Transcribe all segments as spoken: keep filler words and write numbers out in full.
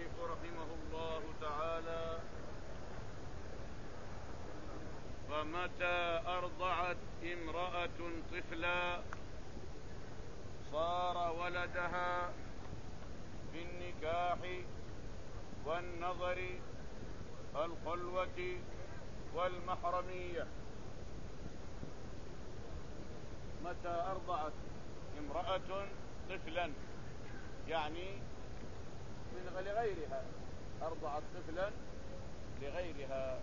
المؤلف رحمه الله تعالى: فمتى أرضعت امرأة طفلا صار ولدها بالنكاح والنظر الخلوة والمحرمية. متى أرضعت امرأة طفلا يعني من لغيرها، أرضعت طفلا لغيرها.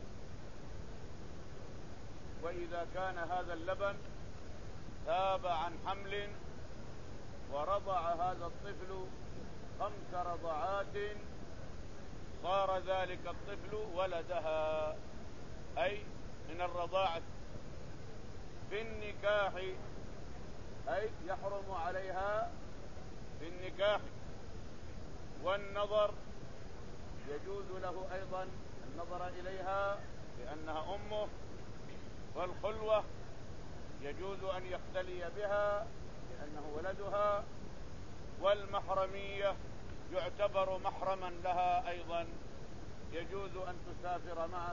وإذا كان هذا اللبن ثاب عن حمل ورضع هذا الطفل خمس رضعات صار ذلك الطفل ولدها، أي من الرضاعة. في النكاح أي يحرم عليها في النكاح، والنظر يجوز له أيضا النظر إليها لأنها أمه، والخلوة يجوز أن يختلي بها لأنه ولدها، والمحرمية يعتبر محرما لها أيضا، يجوز أن تسافر معه.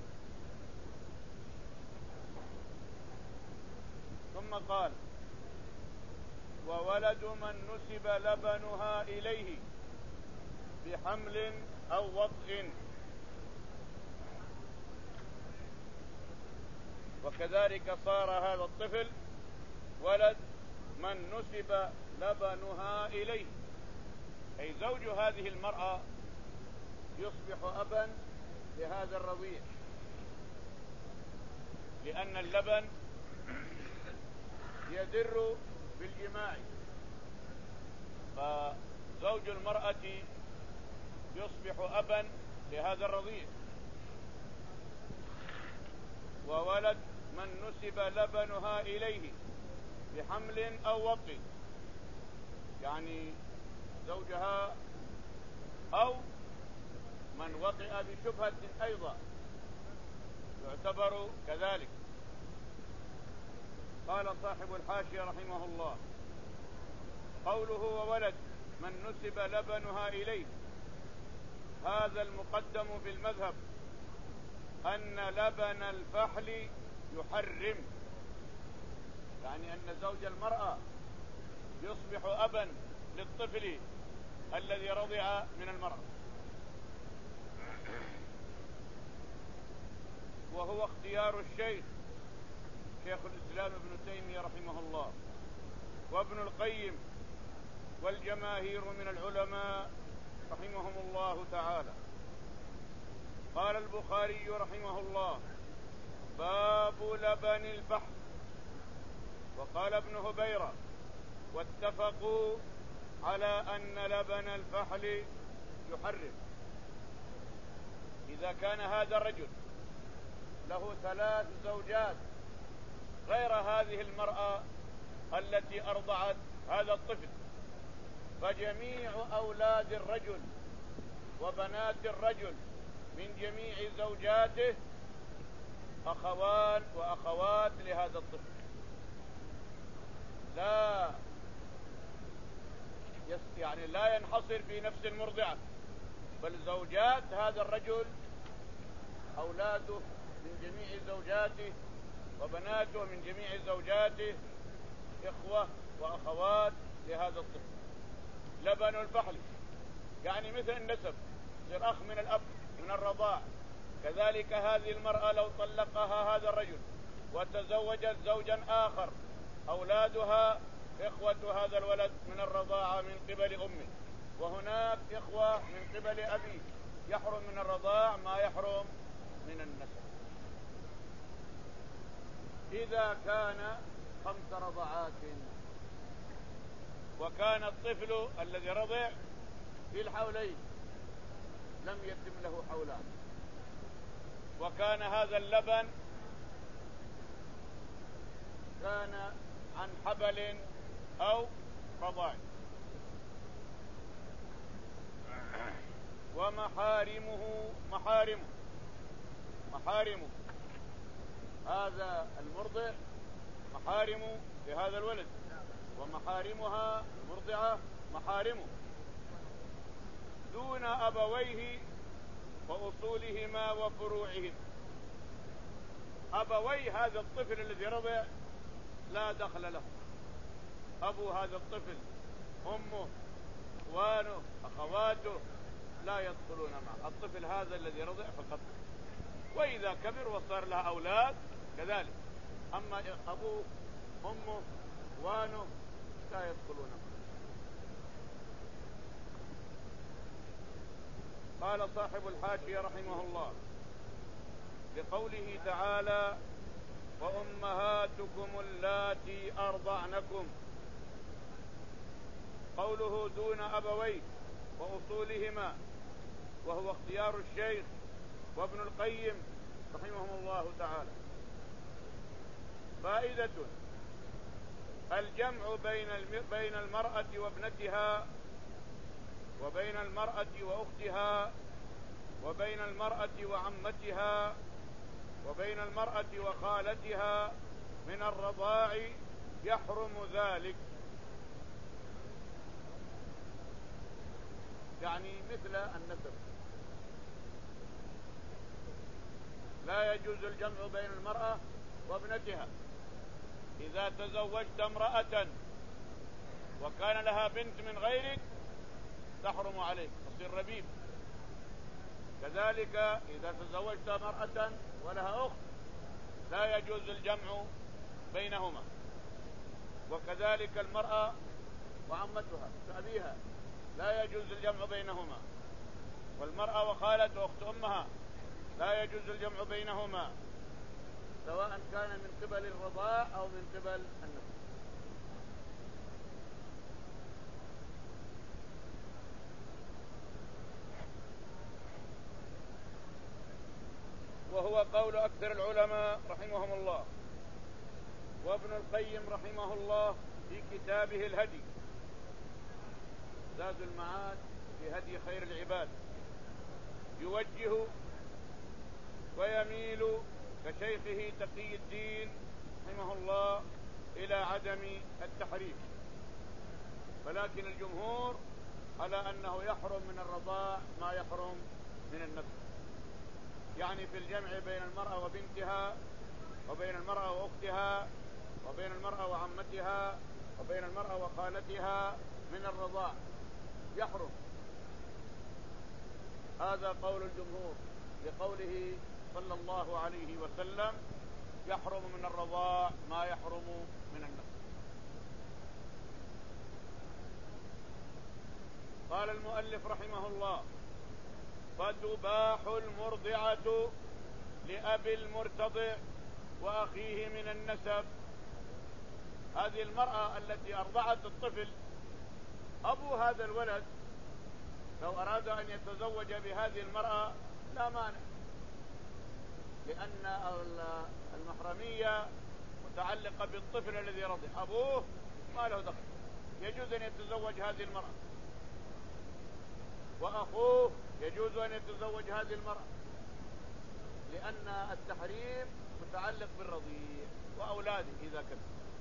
ثم قال: وولد من نسب لبنها إليه بحمل أو وطء. وكذلك صار هذا الطفل ولد من نسب لبنها إليه، أي زوج هذه المرأة يصبح أبا لهذا الرضيع، لأن اللبن يدر بالجماع، فزوج المرأة يصبح أبا لهذا الرضيع. وولد من نسب لبنها إليه بحمل أو وطء، يعني زوجها أو من وطئ بشبهة أيضا يعتبر كذلك. قال صاحب الحاشية رحمه الله: قوله وولد من نسب لبنها إليه، هذا المقدم في المذهب أن لبن الفحل يحرم، يعني أن زوج المرأة يصبح أبا للطفل الذي رضع من المرأة، وهو اختيار الشيخ شيخ الإسلام ابن تيمية رحمه الله وابن القيم والجماهير من العلماء رحمهم الله تعالى. قال البخاري رحمه الله: باب لبن الفحل. وقال ابن هبيرة: واتفقوا على أن لبن الفحل يحرم. إذا كان هذا الرجل له ثلاث زوجات غير هذه المرأة التي أرضعت هذا الطفل، فجميع أولاد الرجل وبنات الرجل من جميع زوجاته أخوان وأخوات لهذا الطفل، لا يعني لا ينحصر في نفس المرضعة، بل زوجات هذا الرجل أولاده من جميع زوجاته وبناته من جميع زوجاته إخوة وأخوات لهذا الطفل. لبن الفحل يعني مثل النسب، يصير أخ من الأب من الرضاع. كذلك هذه المرأة لو طلقها هذا الرجل وتزوجت زوجا آخر، أولادها إخوة هذا الولد من الرضاعة من قبل أمه، وهناك إخوة من قبل أبيه، يحرم من الرضاع ما يحرم من النسب. إذا كان خمس رضعات وكان الطفل الذي رضع في الحولين لم يتم له حولان، وكان هذا اللبن كان عن حبل أو رضاع. ومحارمه محارمه محارمه هذا المرضع محارم لهذا الولد، ومحارمها المرضعة محارمه دون أبويه وأصولهما وفروعهم. أبوي هذا الطفل الذي رضع لا دخل له، أبو هذا الطفل أمه إخوانه أخواته لا يدخلون معه، الطفل هذا الذي رضع فقط. وإذا كبر وصار له أولاد كذلك، أما أبوه أمه إخوانه لا يدخلون معه. قال صاحب الحاشية رحمه الله بقوله تعالى: وأمهاتكم اللاتي أرضعنكم، قوله دون أبويه وأصولهما، وهو اختيار الشيخ وابن القيم رحمهم الله تعالى. فائدة: الجمع بين بين المرأة وابنتها، وبين المرأة وأختها، وبين المرأة وعمتها، وبين المرأة وخالتها من الرضاع يحرم ذلك. يعني مثل النسب، لا يجوز الجمع بين المرأة وابنتها. إذا تزوجت امرأة وكان لها بنت من غيرك تحرم عليك، تصير ربيب. كذلك إذا تزوجت امرأة ولها أخت لا يجوز الجمع بينهما. وكذلك المرأة وعمتها كأبيها لا يجوز الجمع بينهما. والمرأة وخالة وأخت أمها لا يجوز الجمع بينهما، سواء كان من قبل الرضاع أو من قبل النسب. وهو قول أكثر العلماء رحمهم الله. وابن القيم رحمه الله في كتابه الهدي زاد المعاد في هدي خير العباد يوجه ويميل كشيخه تقي الدين رحمه الله إلى عدم التحريم، ولكن الجمهور على أنه يحرم من الرضاع ما يحرم من النسب. يعني في الجمع بين المرأة وبنتها، وبين المرأة وأختها، وبين المرأة وعمتها، وبين المرأة وخالتها من الرضاع يحرم. هذا قول الجمهور لقوله صلى الله عليه وسلم: يحرم من الرضاع ما يحرم من النسب. قال المؤلف رحمه الله: فتباح المرضعة لأبي المرتضع وأخيه من النسب. هذه المرأة التي أرضعت الطفل، أبو هذا الولد لو أراد أن يتزوج بهذه المرأة لا مانع، لأن المحرمية متعلقة بالطفل الذي رضع، أبوه ما له دخل، يجوز أن يتزوج هذه المرأة. وأخوه يجوز أن يتزوج هذه المرأة، لأن التحريم متعلق بالرضيع وأولاده إذا كان.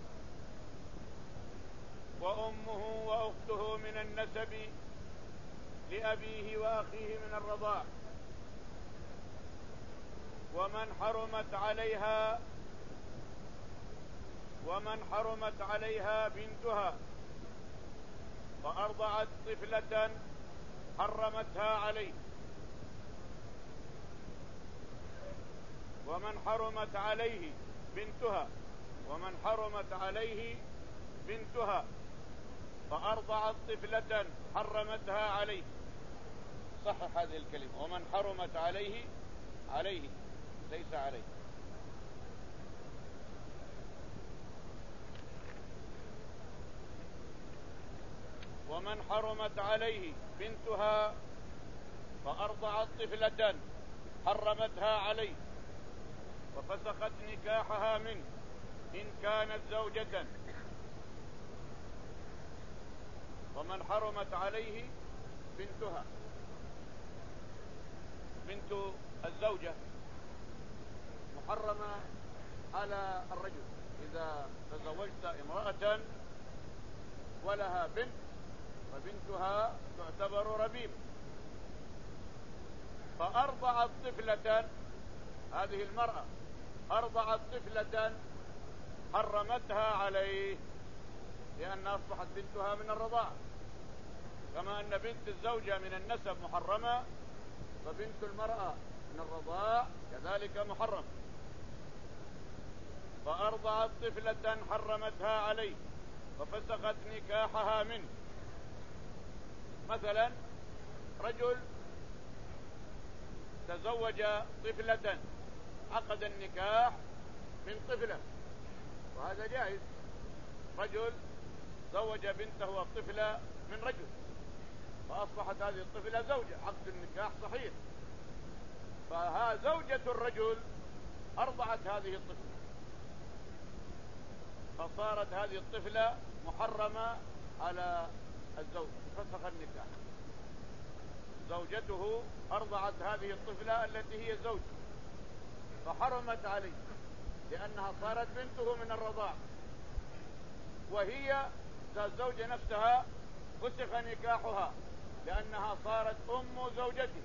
وأمه وأخته من النسب لأبيه وأخيه من الرضاع. ومن حرمت عليها ومن حرمت عليها بنتها فأرضعت طفلة حرمتها عليه. ومن حرمت عليه بنتها ومن حرمت عليه بنتها فأرضعت طفلة حرمتها عليه. صحح هذه الكلمة: ومن حرمت عليه، عليه ليس عليه. ومن حرمت عليه بنتها فأرضعت طفلة حرمتها عليه وفسخت نكاحها منه إن كانت زوجة. ومن حرمت عليه بنتها، بنت الزوجة محرمة على الرجل. إذا تزوجت امرأة ولها بنت فبنتها تعتبر ربيب، فأرضعت طفلة، هذه المرأة أرضعت طفلة حرمتها عليه لأنها أصبحت بنتها من الرضاعة، كما أن بنت الزوجة من النسب محرمة، فبنت المرأة من الرضاع كذلك محرم. فأرضعت طفلة حرمتها عليه ففسخت نكاحها منه. مثلا رجل تزوج طفلة، عقد النكاح من طفلة، وهذا جائز. رجل زوج بنته الطفلة من رجل، فأصبحت هذه الطفلة زوجة، عقد النكاح صحيح. فها زوجة الرجل أرضعت هذه الطفلة، فصارت هذه الطفلة محرمة على الزوج، فسخ النكاح. زوجته أرضعت هذه الطفلة التي هي زوجة، فحرمت عليه لأنها صارت بنته من الرضاع، وهي الزوجة نفسها فسخ نكاحها لأنها صارت أم زوجته.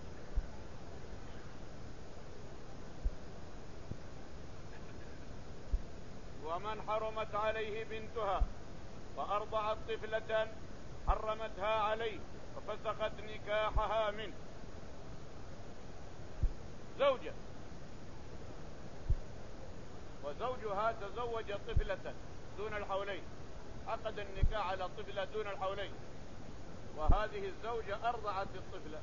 ومن حرمت عليه بنتها فأرضعت طفلة حرمتها عليه ففسخت نكاحها منه. زوجة وزوجها تزوج طفلة دون الحولين، عقد النكاح على طفلة دون الحولين، وهذه الزوجة أرضعت الطفلة،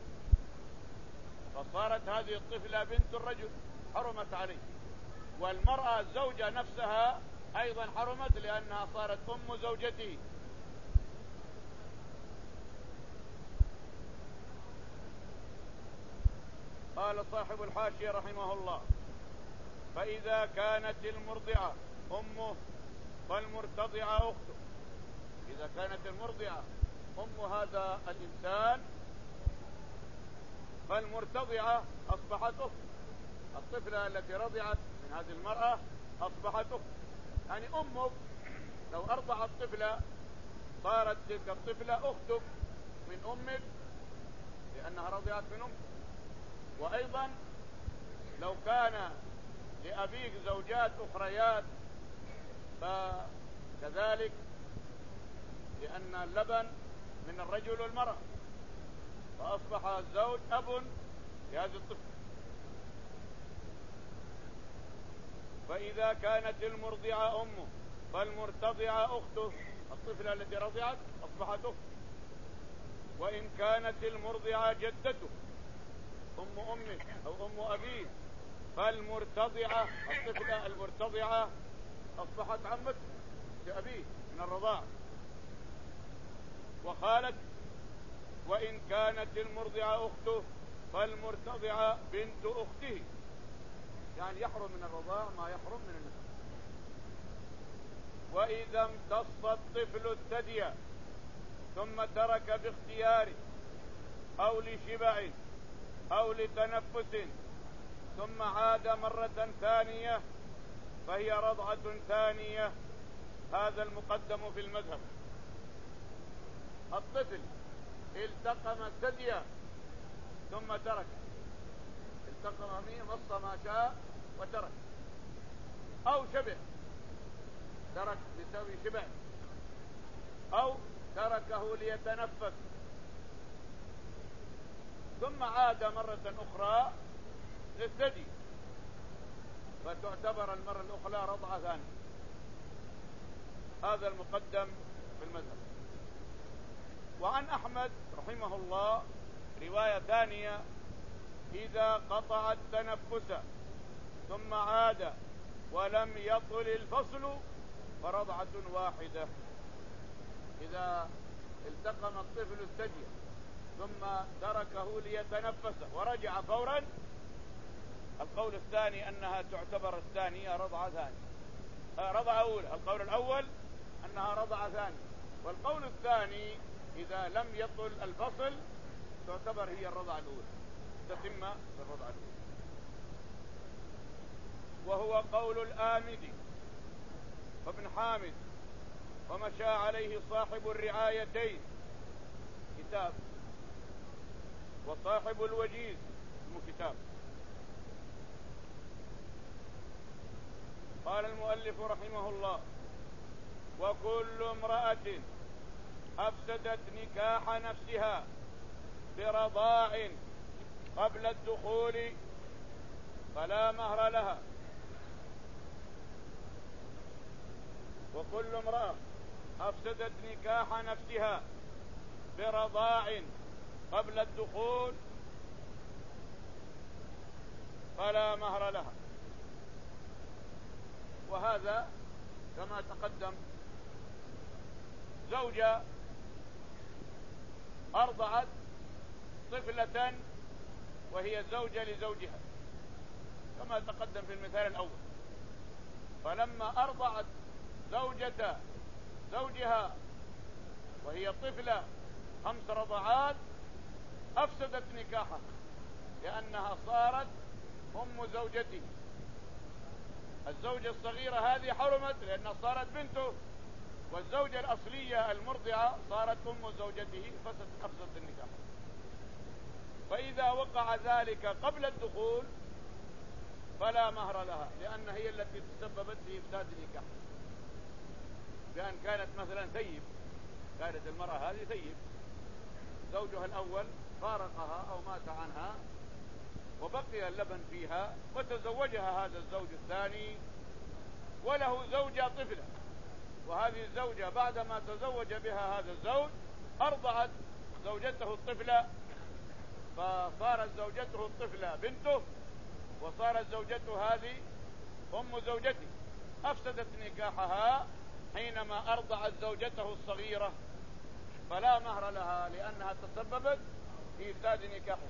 فصارت هذه الطفلة بنت الرجل، حرمت عليه. والمرأة الزوجة نفسها أيضا حرمت لأنها صارت أم زوجته. قال صاحب الحاشية رحمه الله: فإذا كانت المرضعة أمه فالمرتضعة أخته. إذا كانت المرضعة أم هذا الإنسان فالمرتضعة أصبحت أخته. الطفلة التي رضعت من هذه المرأة أصبحت أخته، يعني أمك لو أرضعت طفلة صارت تلك الطفلة أختك من أمك لأنها رضعت من أمك. وأيضا لو كان لأبيك زوجات أخريات فكذلك، لأن اللبن من الرجل والمرأة، فأصبح الزوج أب لهذه الطفل. فإذا كانت المرضعة أمه فالمرتضعة أخته، الطفلة التي رضعت أصبحت أخته. وإن كانت المرضعة جدته أم أمه أو أم أبيه فالمرتضعة، الطفلة المرتضعة أصبحت عمته لأبيه من الرضاعة وخالته. وإن كانت المرضعة أخته فالمرتضعة بنت أخته، يعني يحرم من الرضاع ما يحرم من النسب. وإذا امتص الطفل الثدي ثم ترك باختياره أو لشبع أو لتنفس ثم عاد مرة ثانية فهي رضعة ثانية. هذا المقدم في المذهب. الطفل التقم الثدي ثم ترك، التقم به مص ما شاء وترك، أو شبع ترك بسبب شبع، أو تركه ليتنفس ثم عاد مرة أخرى للثدي، فتعتبر المرة الأخرى رضعة ثانية. هذا المقدم في المذهب. وعن أحمد رحمه الله رواية ثانية: إذا قطع التنفس ثم عاد ولم يطل الفصل فرضعة واحدة. إذا التقم الطفل الثدي ثم تركه ليتنفس ورجع فورا، القول الثاني أنها تعتبر الثانية رضعة ثانية، رضعة أولى. القول الأول أنها رضعة ثانية، والقول الثاني إذا لم يطل الفصل تعتبر هي الرضعة الأولى، تتم بالرضعة الأولى. وهو قول الآمدي وابن حامد ومشى عليه صاحب الرعايتين كتاب، وصاحب الوجيز اسم كتاب. قال المؤلف رحمه الله: وكل امرأة أفسدت نكاح نفسها برضاع قبل الدخول فلا مهر لها. وكل امرأة أفسدت نكاح نفسها برضاع قبل الدخول فلا مهر لها. وهذا كما تقدم، زوجة أرضعت طفلة وهي زوجة لزوجها كما تقدم في المثال الأول، فلما أرضعت زوجة زوجها وهي طفلة خمس رضعات أفسدت نكاحها لأنها صارت أم زوجته. الزوجة الصغيرة هذه حرمت لأنها صارت بنته، والزوجة الأصلية المرضعة صارت أم زوجته فأفسدت النكاح. فإذا وقع ذلك قبل الدخول فلا مهر لها، لأن هي التي تسببت في إفساد النكاح، بأن كانت مثلا ثيب، كانت المرأة هذه ثيب، زوجها الأول فارقها أو مات عنها وبقي اللبن فيها، وتزوجها هذا الزوج الثاني وله زوجة طفلة، وهذه الزوجة بعدما تزوج بها هذا الزوج أرضعت زوجته الطفلة، فصارت زوجته الطفلة بنته، وصارت زوجته هذه أم زوجته. أفسدت نكاحها حينما أرضعت زوجته الصغيرة، فلا مهر لها لأنها تسببت في إفساد نكاحها.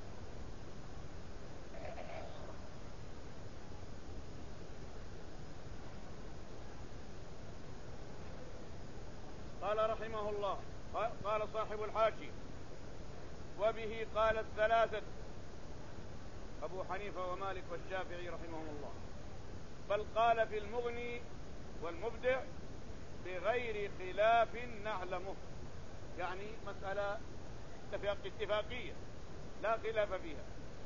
قال رحمه الله، قال صاحب الحاشي: وبه قال الثلاثة، أبو حنيفة ومالك والشافعي رحمهم الله، بل قال في المغني والمبدع بغير خلاف نعلمه، يعني مسألة اتفاقية لا خلاف فيها.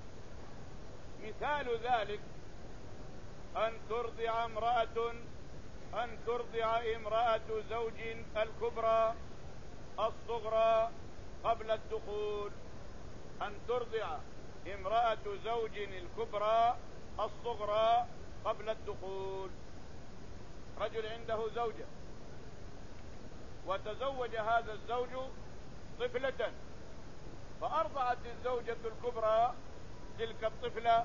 مثال ذلك أن ترضع امرأة أن ترضع امرأة زوج الكبرى الصغرى قبل الدخول. أن ترضع امرأة زوج الكبرى الصغرى قبل الدخول. رجل عنده زوجة وتزوج هذا الزوج طفلة، فأرضعت الزوجة الكبرى تلك الطفلة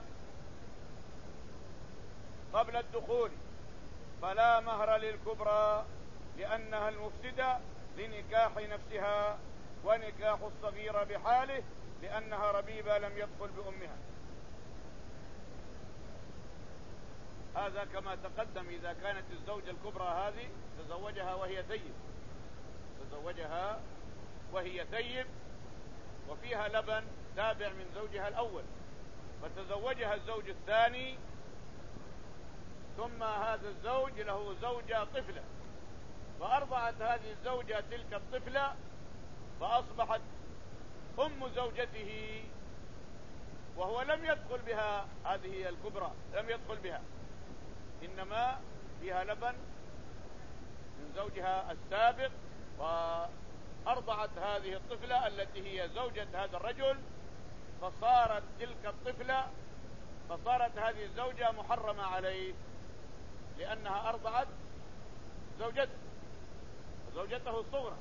قبل الدخول، فلا مهر للكبرى لأنها المفسدة لنكاح نفسها، ونكاح الصغيرة بحاله لأنها ربيبة لم يدخل بأمها. هذا كما تقدم إذا كانت الزوجة الكبرى هذه تزوجها وهي ثيب، تزوجها وهي ثيب وفيها لبن تابع من زوجها الأول، فتزوجها الزوج الثاني، ثم هذا الزوج له زوجة طفلة، فأرضعت هذه الزوجة تلك الطفلة فأصبحت أم زوجته، وهو لم يدخل بها، هذه الكبرى لم يدخل بها، إنما فيها لبن من زوجها السابق، وأرضعت هذه الطفلة التي هي زوجة هذا الرجل، فصارت تلك الطفلة فصارت هذه الزوجة محرمة عليه لأنها أرضعت زوجته زوجته الصغرى.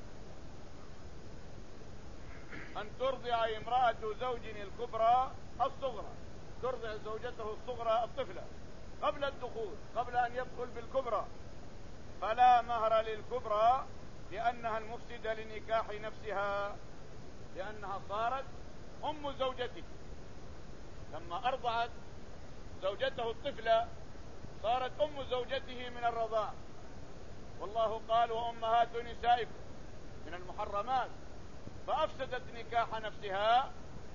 أن ترضع امرأة زوج الكبرى الصغرى، ترضع زوجته الصغرى الطفلة قبل الدخول، قبل أن يدخل بالكبرى، فلا مهر للكبرى لأنها المفسدة لنكاح نفسها، لأنها صارت أم زوجته. لما أرضعت زوجته الطفلة صارت أم زوجته من الرضاع، والله قال: وأمهات نسائكم من المحرمات، فأفسدت نكاح نفسها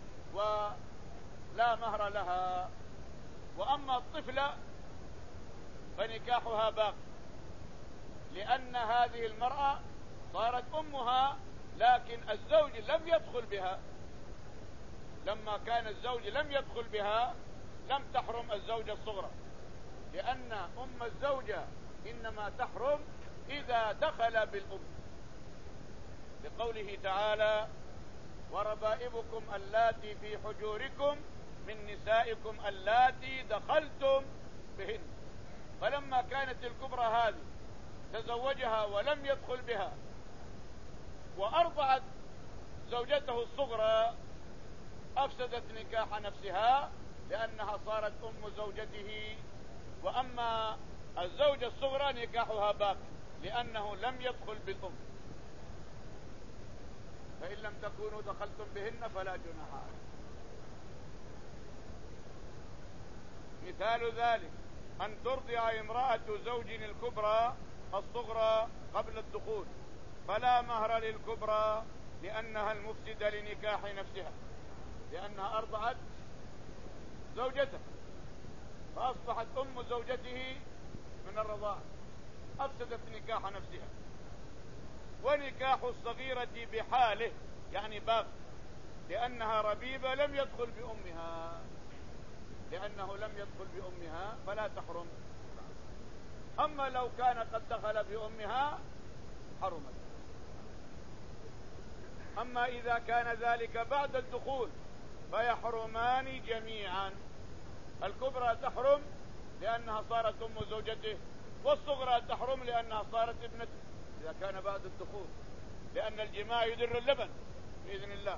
ولا مهر لها. وأما الطفلة فنكاحها باق، لأن هذه المرأة صارت أمها، لكن الزوج لم يدخل بها، لما كان الزوج لم يدخل بها لم تحرم الزوجة الصغرى، لأن أم الزوجة إنما تحرم إذا دخل بالأم، لقوله تعالى: وربائبكم اللاتي في حجوركم من نسائكم اللاتي دخلتم بهن. فلما كانت الكبرى هذه تزوجها ولم يدخل بها وأرضعت زوجته الصغرى، أفسدت نكاح نفسها لأنها صارت أم زوجته، وأما الزوجة الصغرى نكاحها باق لأنه لم يدخل بالأم. فإن لم تكونوا دخلتم بهن فلا جناح عليكم. مثال ذلك أن ترضع امرأة زوج الكبرى الصغرى قبل الدخول، فلا مهر للكبرى لأنها المفسدة لنكاح نفسها، لأنها أرضعت زوجته فأصبحت أم زوجته من الرضاعة، أفسدت نكاح نفسها. ونكاح الصغيرة بحاله يعني باق، لأنها ربيبة لم يدخل بأمها، لأنه لم يدخل بأمها فلا تحرم. أما لو كان قد دخل بأمها حرمت. أما إذا كان ذلك بعد الدخول فيحرمان جميعا. الكبرى تحرم لأنها صارت أم زوجته، والصغرى تحرم لأنها صارت ابنته إذا كان بعد الدخول، لأن الجماع يدر اللبن بإذن الله.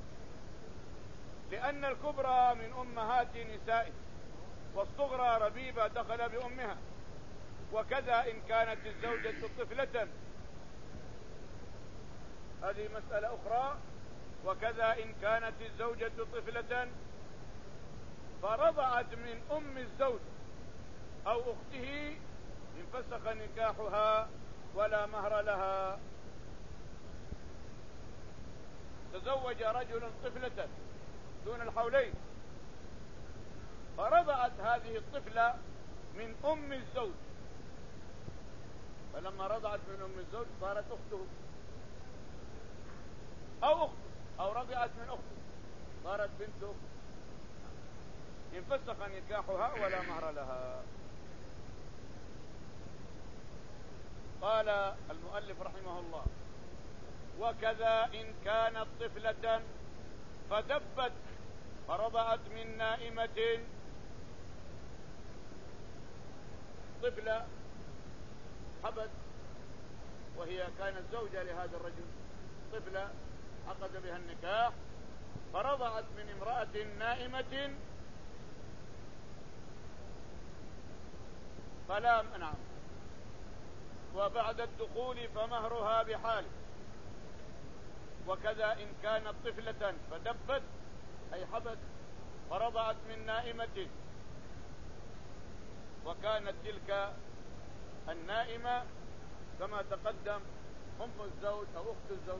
لأن الكبرى من أمهات نسائه، والصغرى ربيبة دخل بأمها. وكذا إن كانت الزوجة طفلة، هذه مسألة أخرى. وكذا إن كانت الزوجة طفلة فرضعت من أم الزوج أو أخته انفسخ نكاحها ولا مهر لها. تزوج رجل طفلة دون الحولين فرضعت هذه الطفلة من أم الزوج، فلما رضعت من أم الزوج صارت أخته، أو أخته أو رضعت من أخته صارت بنته، انفسخ نكاحها ولا مهر لها. قال المؤلف رحمه الله: وكذا إن كانت طفلة فدبت فرضعت من نائمة. طفلة حبت وهي كانت زوجة لهذا الرجل، طفلة عقد بها النكاح فرضعت من امرأة نائمة فلا نعم، وبعد الدخول فمهرها بحاله. وكذا إن كانت طفلة فدبت أي حبت فرضعت من نائمة، وكانت تلك النائمة كما تقدم أم الزوج أو أخت الزوج.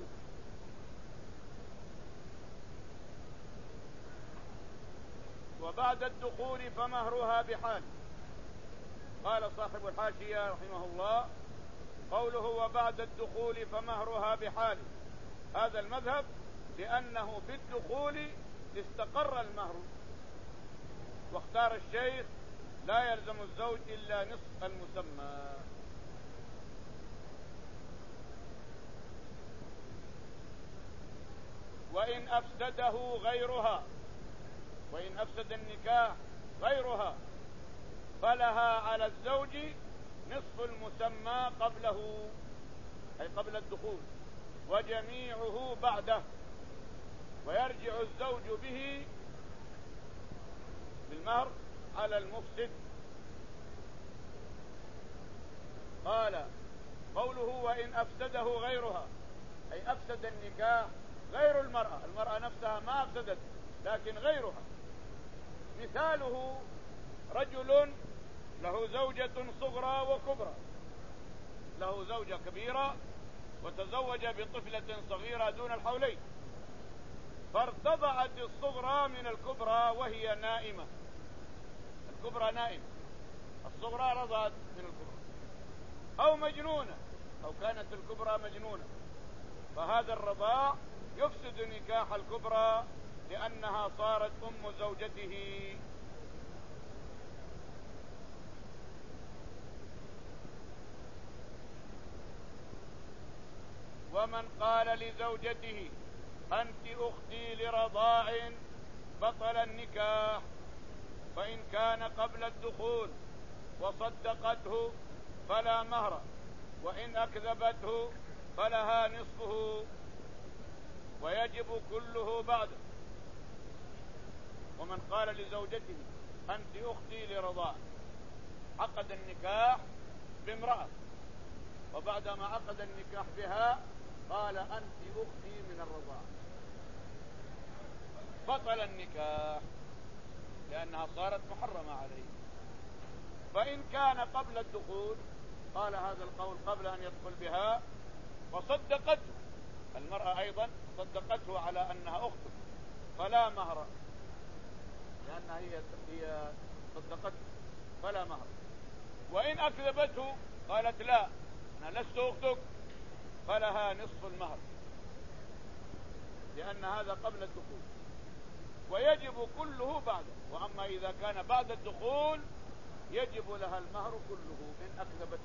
وبعد الدخول فمهرها بحال. قال صاحب الحاشية رحمه الله: قوله وبعد الدخول فمهرها بحال، هذا المذهب لأنه بالدخول استقر المهر. واختار الشيخ: لا يلزم الزوج إلا نصف المسمى. وإن أفسده غيرها، وإن أفسد النكاح غيرها فلها على الزوج نصف المسمى قبله أي قبل الدخول، وجميعه بعده، ويرجع الزوج به بالمهر على المفسد. قال قوله وإن أفسده غيرها أي أفسد النكاح غير المرأة، المرأة نفسها ما أفسدت لكن غيرها. مثاله رجل له زوجة صغرى وكبرى، له زوجة كبيرة وتزوج بطفلة صغيرة دون الحولين، فارتضعت الصغرى من الكبرى وهي نائمة. الكبرى نائمة، الصغرى رضعت من الكبرى، أو مجنونة، أو كانت الكبرى مجنونة، فهذا الرضاع يفسد نكاح الكبرى لأنها صارت أم زوجته. ومن قال لزوجته أنت أختي لرضاع بطل النكاح، فإن كان قبل الدخول وصدقته فلا مهر، وإن أكذبته فلها نصفه ويجب كله بعده. ومن قال لزوجته أنت أختي لرضاع، عقد النكاح بامرأة، وبعدما عقد النكاح بها قال أنت أختي من الرضاع، بطل النكاح لأنها صارت محرمة عليه. فإن كان قبل الدخول، قال هذا القول قبل أن يدخل بها، وصدقته المرأة أيضا صدقته على أنها أخته، فلا مهر، لأنها هي هي صدقته فلا مهر. وإن أكذبته قالت لا أنا لست أختك، فلها نصف المهر، لأن هذا قبل الدخول، ويجب كله بعده. وأما إذا كان بعد الدخول يجب لها المهر كله إن أكذبته.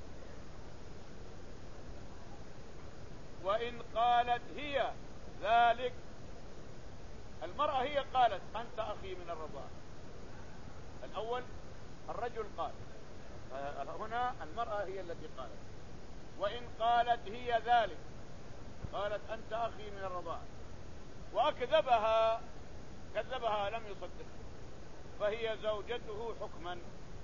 وإن قالت هي ذلك، المرأة هي قالت أنت أخي من الرضاعة، الأول الرجل قال، هنا المرأة هي التي قالت. وإن قالت هي ذلك، قالت أنت أخي من الرضاعة، وأكذبها كذبها لم يصدق، فهي زوجته حكما.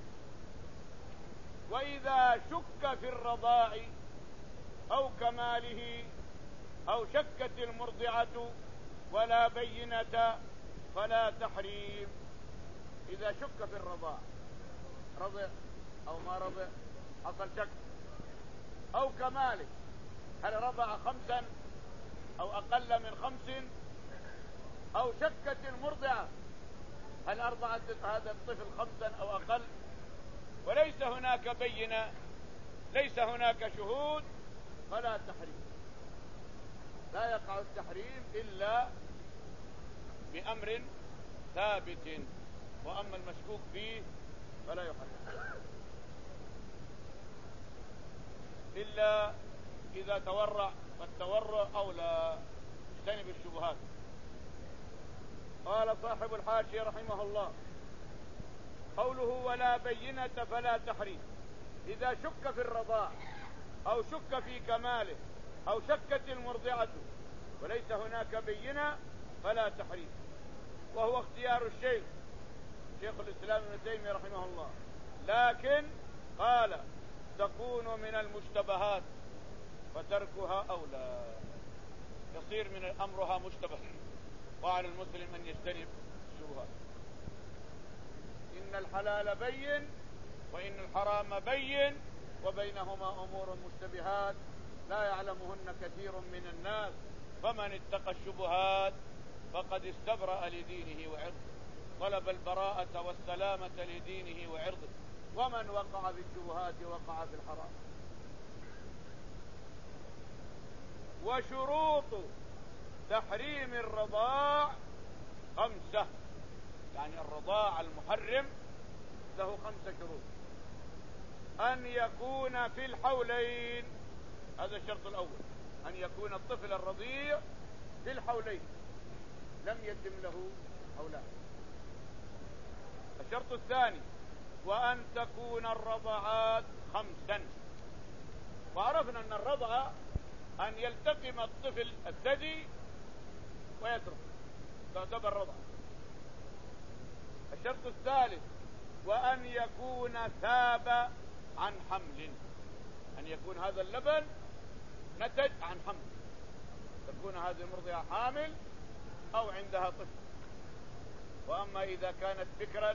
وإذا شك في الرضاع أو كماله أو شكت المرضعة ولا بينة فلا تحريم. إذا شك في الرضاع، رضع أو ما رضع، حصل شك، أو كماله، هل رضع خمسا أو أقل من خمس، أو شكت المرضعة هل أرضعت هذا الطفل خمسا أو أقل، وليس هناك بينة، ليس هناك شهود، فلا تحريم. لا يقع التحريم إلا بأمر ثابت، وأما المشكوك فيه فلا يحرم إلا إذا تورع، فالتورع أولى، اجتنب الشبهات. قال صاحب الحاشية رحمه الله: قوله ولا بينة فلا تحريم، إذا شك في الرضاع أو شك في كماله أو شكت المرضعة وليس هناك بينة فلا تحريم، وهو اختيار الشيخ شيخ الإسلام ابن تيمية رحمه الله. لكن قال تكون من المشتبهات فتركها أولى، يصير من أمرها مشتبه، وعلى المسلم أن يجتنب الشبهات. إن الحلال بين وإن الحرام بين، وبينهما أمور مشتبهات لا يعلمهن كثير من الناس، فمن اتقى الشبهات فقد استبرأ لدينه وعرضه، طلب البراءة والسلامة لدينه وعرضه، ومن وقع في الشبهات وقع في الحرام. وشروط تحريم الرضاع خمسة، يعني الرضاع المحرم له خمسة شروط. أن يكون في الحولين، هذا الشرط الأول، أن يكون الطفل الرضيع في الحولين لم يتم له حولان. الشرط الثاني: وأن تكون الرضعات خمسا. وعرفنا أن الرضع أن يلتقم الطفل الثدي ويترك، تعتبر رضع. الشرط الثالث: وأن يكون ثاب عن حمل، أن يكون هذا اللبن نتج عن حمل، تكون هذه المرضعة حامل أو عندها طفل. وأما إذا كانت بكرا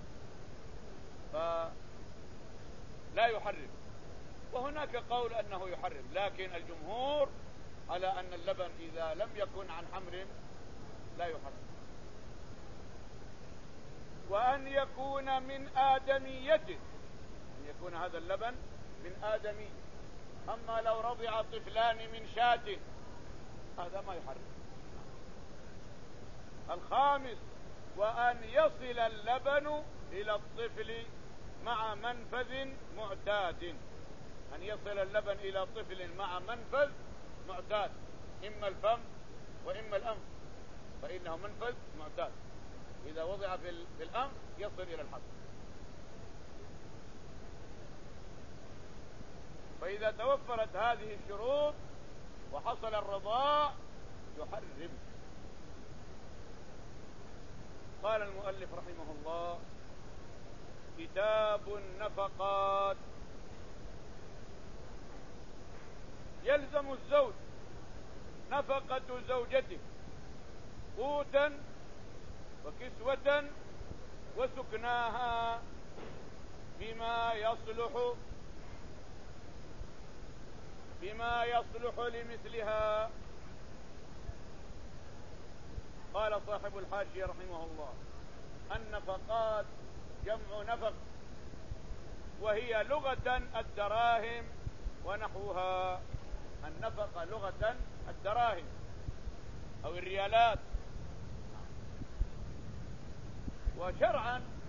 فلا يحرم، وهناك قول أنه يحرم، لكن الجمهور على أن اللبن إذا لم يكن عن حمل لا يحرم. وأن يكون من آدميته، أن يكون هذا اللبن من آدمي. أما لو رضع طفلان من شاة هذا ما يحرم. الخامس وأن يصل اللبن إلى الطفل مع منفذ معتاد. أن يصل اللبن إلى طفل مع منفذ معتاد، إما الفم وإما الأنف، فإنه منفذ معتاد، إذا وضع في الأنف يصل إلى الحلق. فإذا توفرت هذه الشروط وحصل الرضاع يحرم. قال المؤلف رحمه الله: كتاب النفقات. يلزم الزوج نفقة زوجته قوتا وكسوة وسكناها بما يصلح بما يصلح لمثلها. قال صاحب الحاشية رحمه الله: النفقات جمع نفق، وهي لغة الدراهم ونحوها. النفقة لغة الدراهم أو الريالات، وشرعا